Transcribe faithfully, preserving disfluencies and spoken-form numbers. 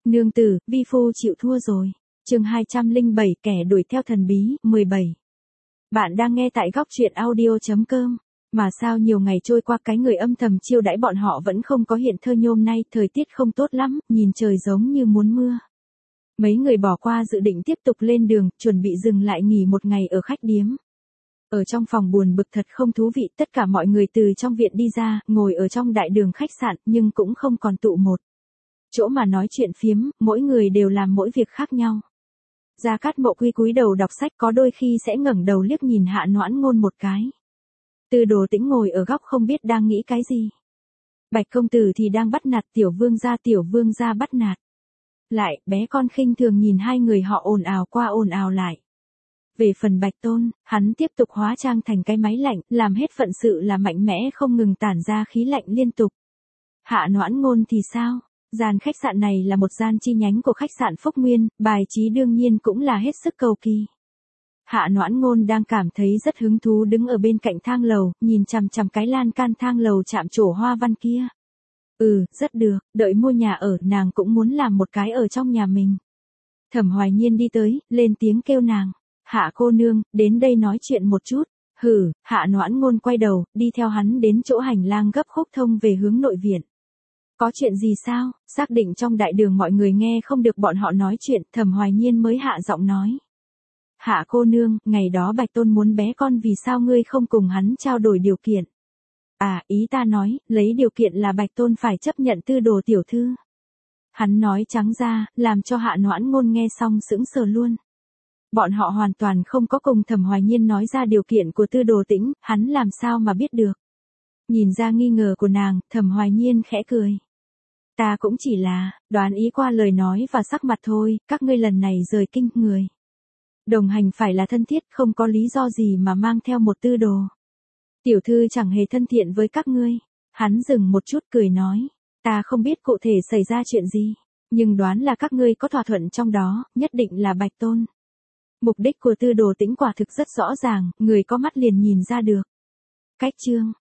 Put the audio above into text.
Nương tử, vi phu chịu thua rồi. Chương hai trăm lẻ bảy kẻ đuổi theo thần bí, mười bảy. Bạn đang nghe tại góc truyện audio chấm com. Mà sao nhiều ngày trôi qua cái người âm thầm chiêu đãi bọn họ vẫn không có hiện thơ nhôm nay, thời tiết không tốt lắm, nhìn trời giống như muốn mưa. Mấy người bỏ qua dự định tiếp tục lên đường, chuẩn bị dừng lại nghỉ một ngày ở khách điếm. Ở trong phòng buồn bực thật không thú vị, tất cả mọi người từ trong viện đi ra, ngồi ở trong đại đường khách sạn, nhưng cũng không còn tụ một chỗ mà nói chuyện phiếm, mỗi người đều làm mỗi việc khác nhau. Gia Cát Mộ Quy cúi đầu đọc sách, có đôi khi sẽ ngẩng đầu liếc nhìn Hạ Noãn Ngôn một cái. Tư Đồ Tĩnh ngồi ở góc không biết đang nghĩ cái gì. Bạch công tử thì đang bắt nạt tiểu vương gia, tiểu vương gia bắt nạt lại, bé con khinh thường nhìn hai người họ ồn ào qua ồn ào lại. Về phần Bạch Tôn, hắn tiếp tục hóa trang thành cái máy lạnh, làm hết phận sự là mạnh mẽ không ngừng tản ra khí lạnh liên tục. Hạ Noãn Ngôn thì sao? Gian khách sạn này là một gian chi nhánh của khách sạn Phúc Nguyên, bài trí đương nhiên cũng là hết sức cầu kỳ. Hạ Noãn Ngôn đang cảm thấy rất hứng thú đứng ở bên cạnh thang lầu, nhìn chằm chằm cái lan can thang lầu chạm trổ hoa văn kia. Ừ, rất được, đợi mua nhà ở, nàng cũng muốn làm một cái ở trong nhà mình. Thẩm Hoài Nhiên đi tới, lên tiếng kêu nàng. Hạ cô nương, đến đây nói chuyện một chút. Hử, Hạ Noãn Ngôn quay đầu, đi theo hắn đến chỗ hành lang gấp khúc thông về hướng nội viện. Có chuyện gì sao? Xác định trong đại đường mọi người nghe không được bọn họ nói chuyện, Thẩm Hoài Nhiên mới hạ giọng nói. Hạ cô nương, ngày đó Bạch Tôn muốn bé con, vì sao ngươi không cùng hắn trao đổi điều kiện? À, ý ta nói, lấy điều kiện là Bạch Tôn phải chấp nhận Tư Đồ tiểu thư. Hắn nói trắng ra, làm cho Hạ Noãn Ngôn nghe xong sững sờ luôn. Bọn họ hoàn toàn không có cùng Thẩm Hoài Nhiên nói ra điều kiện của Tư Đồ Tĩnh, hắn làm sao mà biết được? Nhìn ra nghi ngờ của nàng, Thẩm Hoài Nhiên khẽ cười. Ta cũng chỉ là đoán ý qua lời nói và sắc mặt thôi, các ngươi lần này rời kinh người. Đồng hành phải là thân thiết, không có lý do gì mà mang theo một Tư Đồ tiểu thư chẳng hề thân thiện với các ngươi. Hắn dừng một chút cười nói, ta không biết cụ thể xảy ra chuyện gì, nhưng đoán là các ngươi có thỏa thuận trong đó, nhất định là Bạch Tôn. Mục đích của Tư Đồ Tĩnh quả thực rất rõ ràng, người có mắt liền nhìn ra được. Cách chương